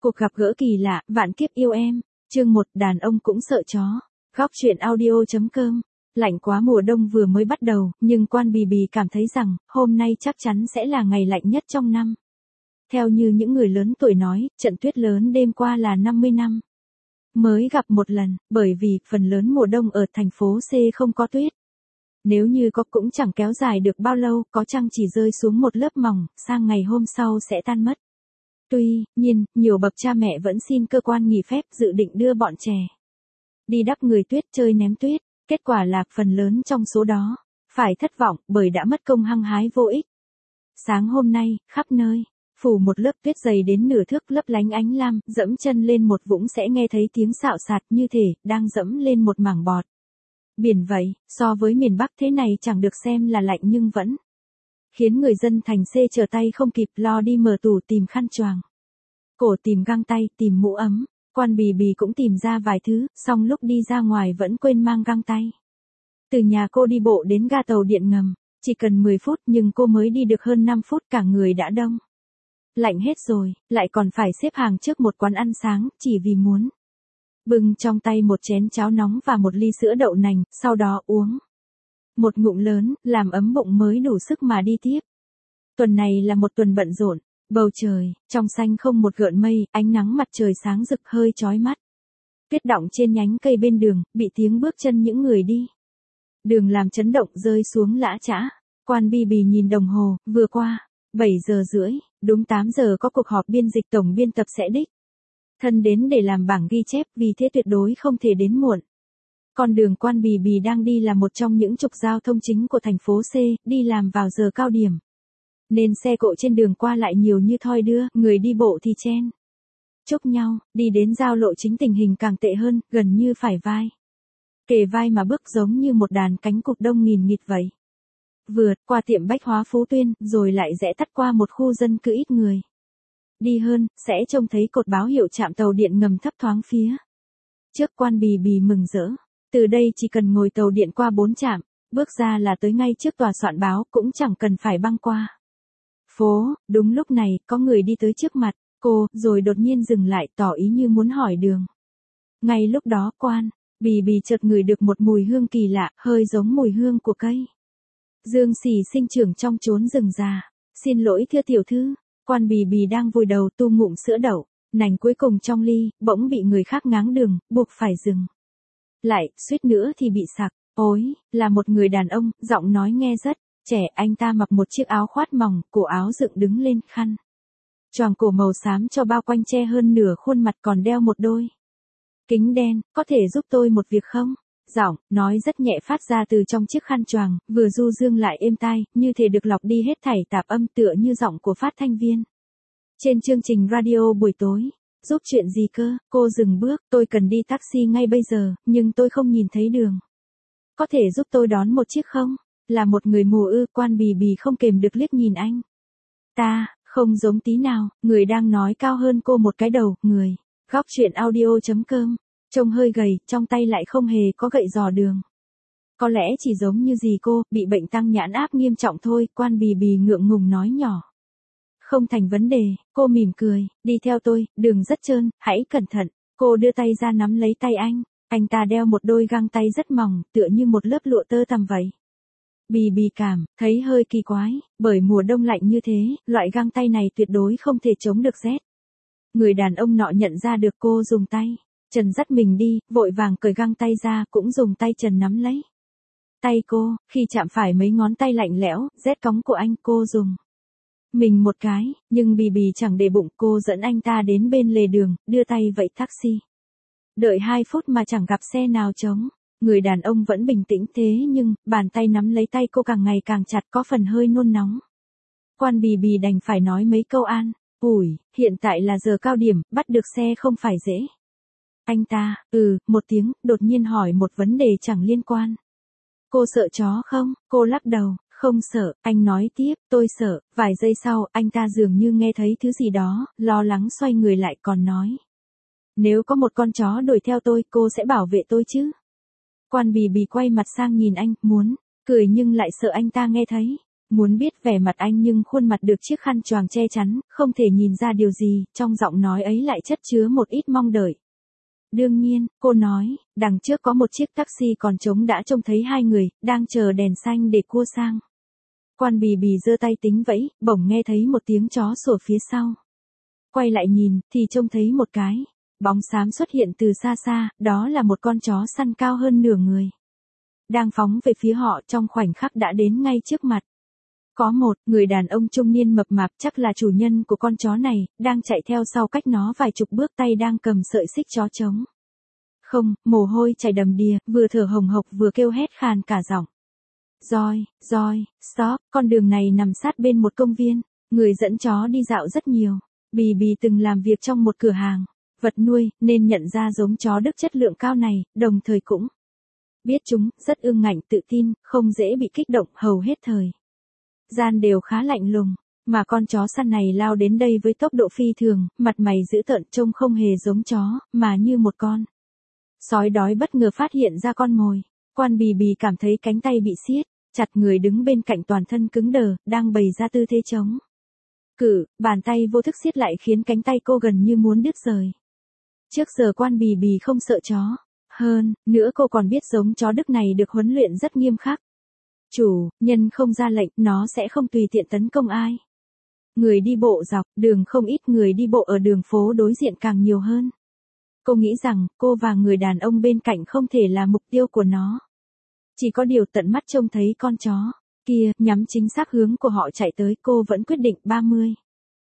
Cuộc gặp gỡ kỳ lạ, vạn kiếp yêu em. Chương 1, đàn ông cũng sợ chó. Góc truyện audio.com. Lạnh quá, mùa đông vừa mới bắt đầu, nhưng Quan Bì Bì cảm thấy rằng, hôm nay chắc chắn sẽ là ngày lạnh nhất trong năm. Theo như những người lớn tuổi nói, trận tuyết lớn đêm qua là 50 năm mới gặp một lần, bởi vì phần lớn mùa đông ở thành phố C không có tuyết. Nếu như có cũng chẳng kéo dài được bao lâu, có chăng chỉ rơi xuống một lớp mỏng, sang ngày hôm sau sẽ tan mất. Tuy nhiên, nhiều bậc cha mẹ vẫn xin cơ quan nghỉ phép dự định đưa bọn trẻ đi đắp người tuyết chơi ném tuyết. Kết quả là phần lớn trong số đó phải thất vọng bởi đã mất công hăng hái vô ích. Sáng hôm nay, khắp nơi phủ một lớp tuyết dày đến nửa thước lấp lánh ánh lam, dẫm chân lên một vũng sẽ nghe thấy tiếng xạo xạc như thể đang dẫm lên một mảng bọt. Biển vậy, so với miền Bắc thế này chẳng được xem là lạnh nhưng vẫn khiến người dân thành C trở tay không kịp, lo đi mở tủ tìm khăn choàng cổ, tìm găng tay, tìm mũ ấm. Quan Bì Bì cũng tìm ra vài thứ, xong lúc đi ra ngoài vẫn quên mang găng tay. Từ nhà cô đi bộ đến ga tàu điện ngầm, chỉ cần 10 phút nhưng cô mới đi được hơn 5 phút cả người đã đông lạnh hết rồi, lại còn phải xếp hàng trước một quán ăn sáng, chỉ vì muốn bưng trong tay một chén cháo nóng và một ly sữa đậu nành, sau đó uống một ngụm lớn, làm ấm bụng mới đủ sức mà đi tiếp. Tuần này là một tuần bận rộn, bầu trời trong xanh không một gợn mây, ánh nắng mặt trời sáng rực hơi chói mắt. Tuyết đọng trên nhánh cây bên đường, bị tiếng bước chân những người đi đường làm chấn động, rơi xuống lã chã. Quan Bì Bì nhìn đồng hồ, vừa qua 7 giờ rưỡi, đúng 8 giờ có cuộc họp biên dịch, tổng biên tập sẽ đích thân đến để làm bảng ghi chép, vì thế tuyệt đối không thể đến muộn. Con đường Quan Bì Bì đang đi là một trong những trục giao thông chính của thành phố C, đi làm vào giờ cao điểm nên xe cộ trên đường qua lại nhiều như thoi đưa, người đi bộ thì chen chúc nhau. Đi đến giao lộ chính tình hình càng tệ hơn, gần như phải vai kề vai mà bước, giống như một đàn cánh cụt đông nghìn nghịt vậy. Vượt qua tiệm bách hóa Phú Tuyên, rồi lại rẽ tắt qua một khu dân cư ít người đi hơn, sẽ trông thấy cột báo hiệu trạm tàu điện ngầm thấp thoáng phía trước. Quan Bì Bì mừng rỡ. Từ đây chỉ cần ngồi tàu điện qua 4 trạm, bước ra là tới ngay trước tòa soạn báo, cũng chẳng cần phải băng qua phố. Đúng lúc này, có người đi tới trước mặt cô, rồi đột nhiên dừng lại, tỏ ý như muốn hỏi đường. Ngay lúc đó, Quan Bì Bì chợt ngửi được một mùi hương kỳ lạ, hơi giống mùi hương của cây dương xì sinh trưởng trong chốn rừng già. Xin lỗi thưa tiểu thư. Quan Bì Bì đang vùi đầu tu ngụm sữa đậu nành cuối cùng trong ly, bỗng bị người khác ngáng đường, buộc phải dừng lại, suýt nữa thì bị sặc. Ôi, là một người đàn ông, giọng nói nghe rất trẻ. Anh ta mặc một chiếc áo khoát mỏng, cổ áo dựng đứng lên, khăn choàng cổ màu xám cho bao quanh che hơn nửa khuôn mặt, còn đeo một đôi kính đen. Có thể giúp tôi một việc không? Giọng nói rất nhẹ phát ra từ trong chiếc khăn choàng, vừa du dương lại êm tai, như thể được lọc đi hết thảy tạp âm, tựa như giọng của phát thanh viên trên chương trình radio buổi tối. Giúp chuyện gì cơ? Cô dừng bước. Tôi cần đi taxi ngay bây giờ, nhưng tôi không nhìn thấy đường. Có thể giúp tôi đón một chiếc không? Là một người mù ư? Quan Bì Bì không kềm được liếc nhìn anh ta, không giống tí nào. Người đang nói cao hơn cô một cái đầu. Người góc truyện audio.com. Trông hơi gầy, trong tay lại không hề có gậy dò đường. Có lẽ chỉ giống như dì cô, bị bệnh tăng nhãn áp nghiêm trọng thôi. Quan Bì Bì ngượng ngùng nói nhỏ. Không thành vấn đề. Cô mỉm cười. Đi theo tôi, đường rất trơn, hãy cẩn thận. Cô đưa tay ra nắm lấy tay anh. Anh ta đeo một đôi găng tay rất mỏng, tựa như một lớp lụa tơ tằm vậy. Bì Bì cảm thấy hơi kỳ quái, bởi mùa đông lạnh như thế, loại găng tay này tuyệt đối không thể chống được rét. Người đàn ông nọ nhận ra được cô dùng tay trần dắt mình đi, vội vàng cởi găng tay ra, cũng dùng tay trần nắm lấy tay cô. Khi chạm phải mấy ngón tay lạnh lẽo, rét cóng của anh, cô dùng mình một cái, nhưng Bì Bì chẳng để bụng. Cô dẫn anh ta đến bên lề đường, đưa tay vẫy taxi. Đợi 2 phút mà chẳng gặp xe nào trống. Người đàn ông vẫn bình tĩnh thế nhưng, bàn tay nắm lấy tay cô càng ngày càng chặt, có phần hơi nôn nóng. Quan Bì Bì đành phải nói mấy câu an ủi. Hiện tại là giờ cao điểm, bắt được xe không phải dễ. Anh ta, một tiếng, đột nhiên hỏi một vấn đề chẳng liên quan. Cô sợ chó không? Cô lắc đầu. Không sợ. Anh nói tiếp, tôi sợ. Vài giây sau, anh ta dường như nghe thấy thứ gì đó, lo lắng xoay người lại còn nói. Nếu có một con chó đuổi theo tôi, cô sẽ bảo vệ tôi chứ? Quan Bì Bì quay mặt sang nhìn anh, muốn cười nhưng lại sợ anh ta nghe thấy. Muốn biết vẻ mặt anh nhưng khuôn mặt được chiếc khăn choàng che chắn, không thể nhìn ra điều gì, trong giọng nói ấy lại chất chứa một ít mong đợi. Đương nhiên, cô nói, đằng trước có một chiếc taxi còn trống đã trông thấy hai người, đang chờ đèn xanh để cua sang. Quan Bì Bì giơ tay tính vẫy, bỗng nghe thấy một tiếng chó sủa phía sau. Quay lại nhìn, thì trông thấy một cái bóng xám xuất hiện từ xa xa, đó là một con chó săn cao hơn nửa người. Đang phóng về phía họ trong khoảnh khắc đã đến ngay trước mặt. Có một người đàn ông trung niên mập mạp chắc là chủ nhân của con chó này, đang chạy theo sau cách nó vài chục bước tay đang cầm sợi xích chó trống. Không, mồ hôi chảy đầm đìa, vừa thở hồng hộc vừa kêu hét khàn cả giọng. Roi, stop, con đường này nằm sát bên một công viên, người dẫn chó đi dạo rất nhiều. Bì Bì từng làm việc trong một cửa hàng vật nuôi, nên nhận ra giống chó Đức chất lượng cao này, đồng thời cũng biết chúng rất ương ngạnh tự tin, không dễ bị kích động, hầu hết thời gian đều khá lạnh lùng, mà con chó săn này lao đến đây với tốc độ phi thường, mặt mày dữ tợn trông không hề giống chó, mà như một con sói đói bất ngờ phát hiện ra con mồi. Quan Bì Bì cảm thấy cánh tay bị siết chặt, người đứng bên cạnh toàn thân cứng đờ, đang bày ra tư thế chống cự, bàn tay vô thức siết lại khiến cánh tay cô gần như muốn đứt rời. Trước giờ Quan Bì Bì không sợ chó. Hơn nữa cô còn biết giống chó Đức này được huấn luyện rất nghiêm khắc. Chủ nhân không ra lệnh, nó sẽ không tùy tiện tấn công ai. Người đi bộ dọc đường không ít, người đi bộ ở đường phố đối diện càng nhiều hơn. Cô nghĩ rằng cô và người đàn ông bên cạnh không thể là mục tiêu của nó. Chỉ có điều tận mắt trông thấy con chó kia nhắm chính xác hướng của họ chạy tới, cô vẫn quyết định 30.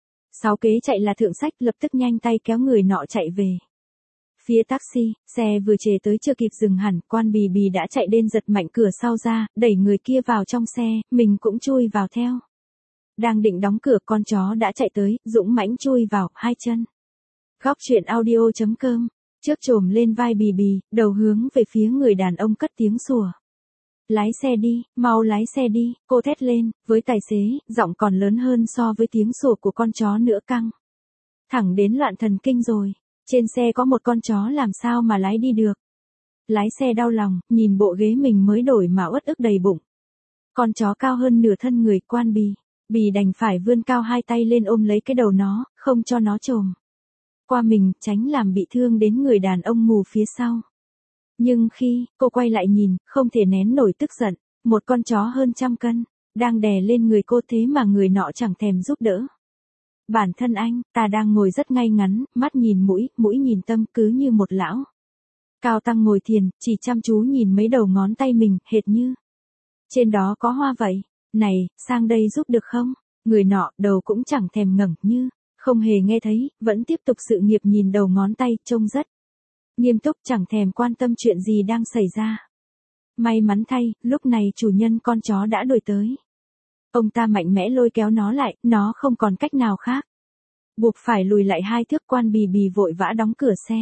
6 kế chạy là thượng sách, lập tức nhanh tay kéo người nọ chạy về phía taxi. Xe vừa chề tới chưa kịp dừng hẳn, Quan Bì Bì đã chạy đến giật mạnh cửa sau ra, đẩy người kia vào trong xe, mình cũng chui vào theo. Đang định đóng cửa, con chó đã chạy tới, dũng mãnh chui vào, hai chân. Góc truyện audio.com, trước chồm lên vai Bì Bì, đầu hướng về phía người đàn ông cất tiếng sủa. Lái xe đi, mau lái xe đi, cô thét lên, với tài xế, giọng còn lớn hơn so với tiếng sủa của con chó nữa, căng thẳng đến loạn thần kinh rồi. Trên xe có một con chó làm sao mà lái đi được. Lái xe đau lòng, nhìn bộ ghế mình mới đổi mà uất ức đầy bụng. Con chó cao hơn nửa thân người, Quan Bì Bì đành phải vươn cao hai tay lên ôm lấy cái đầu nó, không cho nó chồm qua mình, tránh làm bị thương đến người đàn ông mù phía sau. Nhưng khi cô quay lại nhìn, không thể nén nổi tức giận, một con chó hơn 100 cân, đang đè lên người cô, thế mà người nọ chẳng thèm giúp đỡ. Bản thân anh, ta đang ngồi rất ngay ngắn, mắt nhìn mũi, mũi nhìn tâm, cứ như một lão cao tăng ngồi thiền, chỉ chăm chú nhìn mấy đầu ngón tay mình, hệt như trên đó có hoa vậy. Này, sang đây giúp được không? Người nọ, đầu cũng chẳng thèm ngẩng, như không hề nghe thấy, vẫn tiếp tục sự nghiệp nhìn đầu ngón tay, trông rất nghiêm túc, chẳng thèm quan tâm chuyện gì đang xảy ra. May mắn thay, lúc này chủ nhân con chó đã đuổi tới. Ông ta mạnh mẽ lôi kéo nó lại, nó không còn cách nào khác. Buộc phải lùi lại 2 thước. Quan Bì Bì vội vã đóng cửa xe.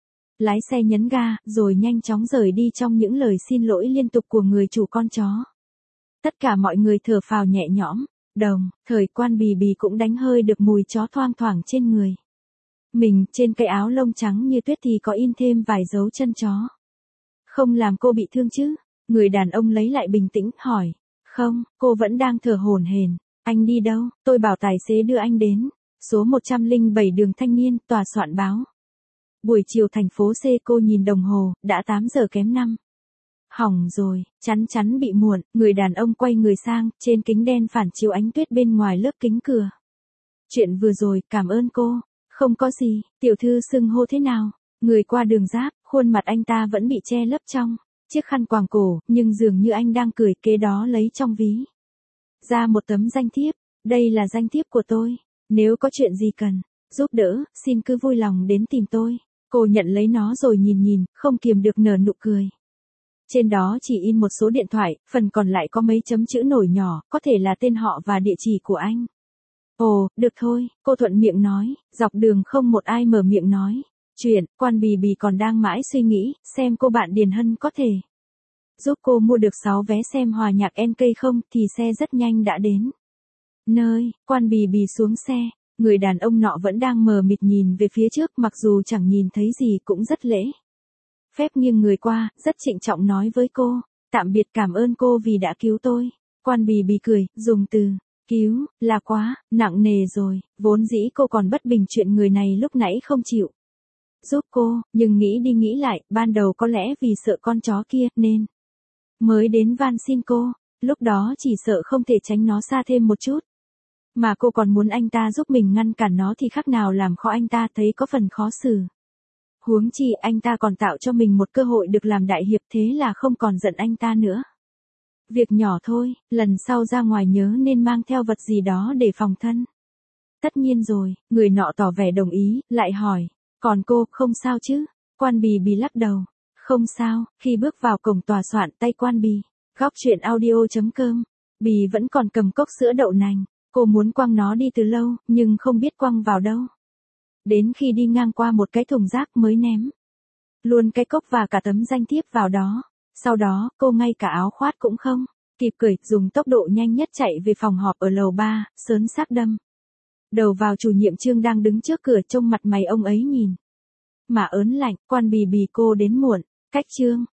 Lái xe nhấn ga, rồi nhanh chóng rời đi trong những lời xin lỗi liên tục của người chủ con chó. Tất cả mọi người thở phào nhẹ nhõm, đồng thời Quan Bì Bì cũng đánh hơi được mùi chó thoang thoảng trên người mình. Trên cái áo lông trắng như tuyết thì có in thêm vài dấu chân chó. Không làm cô bị thương chứ? Người đàn ông lấy lại bình tĩnh, hỏi. Không, cô vẫn đang thở hổn hển. Anh đi đâu? Tôi bảo tài xế đưa anh đến số 107 đường Thanh Niên, tòa soạn báo. Buổi chiều thành phố C. Cô nhìn đồng hồ, đã 8 giờ kém 5. Hỏng rồi, chắn bị muộn. Người đàn ông quay người sang, trên kính đen phản chiếu ánh tuyết bên ngoài lớp kính cửa. Chuyện vừa rồi, cảm ơn cô. Không có gì, tiểu thư xưng hô thế nào? Người qua đường giáp, khuôn mặt anh ta vẫn bị che lấp trong chiếc khăn quàng cổ, nhưng dường như anh đang cười, kế đó lấy trong ví ra một tấm danh thiếp. Đây là danh thiếp của tôi. Nếu có chuyện gì cần giúp đỡ, xin cứ vui lòng đến tìm tôi. Cô nhận lấy nó rồi nhìn, không kiềm được nở nụ cười. Trên đó chỉ in một số điện thoại, phần còn lại có mấy chấm chữ nổi nhỏ, có thể là tên họ và địa chỉ của anh. Ồ, được thôi, cô thuận miệng nói, dọc đường không một ai mở miệng nói chuyện. Quan Bì Bì còn đang mãi suy nghĩ, xem cô bạn Điền Hân có thể giúp cô mua được 6 vé xem hòa nhạc NK không, thì xe rất nhanh đã đến nơi. Quan Bì Bì xuống xe, người đàn ông nọ vẫn đang mờ mịt nhìn về phía trước, mặc dù chẳng nhìn thấy gì cũng rất lễ phép nghiêng người qua, rất trịnh trọng nói với cô. Tạm biệt, cảm ơn cô vì đã cứu tôi. Quan Bì Bì cười, dùng từ cứu là quá nặng nề rồi, vốn dĩ cô còn bất bình chuyện người này lúc nãy không chịu giúp cô, nhưng nghĩ đi nghĩ lại, ban đầu có lẽ vì sợ con chó kia nên mới đến van xin cô, lúc đó chỉ sợ không thể tránh nó xa thêm một chút. Mà cô còn muốn anh ta giúp mình ngăn cản nó thì khác nào làm khó anh ta, thấy có phần khó xử. Huống chi anh ta còn tạo cho mình một cơ hội được làm đại hiệp, thế là không còn giận anh ta nữa. Việc nhỏ thôi, lần sau ra ngoài nhớ nên mang theo vật gì đó để phòng thân. Tất nhiên rồi, người nọ tỏ vẻ đồng ý, lại hỏi, còn cô, không sao chứ? Quan Bì Bì lắc đầu, không sao. Khi bước vào cổng tòa soạn, tay Quan Bì, góc chuyện audio.com, Bì vẫn còn cầm cốc sữa đậu nành, cô muốn quăng nó đi từ lâu, nhưng không biết quăng vào đâu. Đến khi đi ngang qua một cái thùng rác mới ném luôn cái cốc và cả tấm danh thiếp vào đó. Sau đó, cô ngay cả áo khoác cũng không kịp cởi, dùng tốc độ nhanh nhất chạy về phòng họp ở lầu 3, sớn xác đâm đầu vào chủ nhiệm Trương đang đứng trước cửa, trông mặt mày ông ấy nhìn mà ớn lạnh. Quan Bì Bì, cô đến muộn. Cách Trương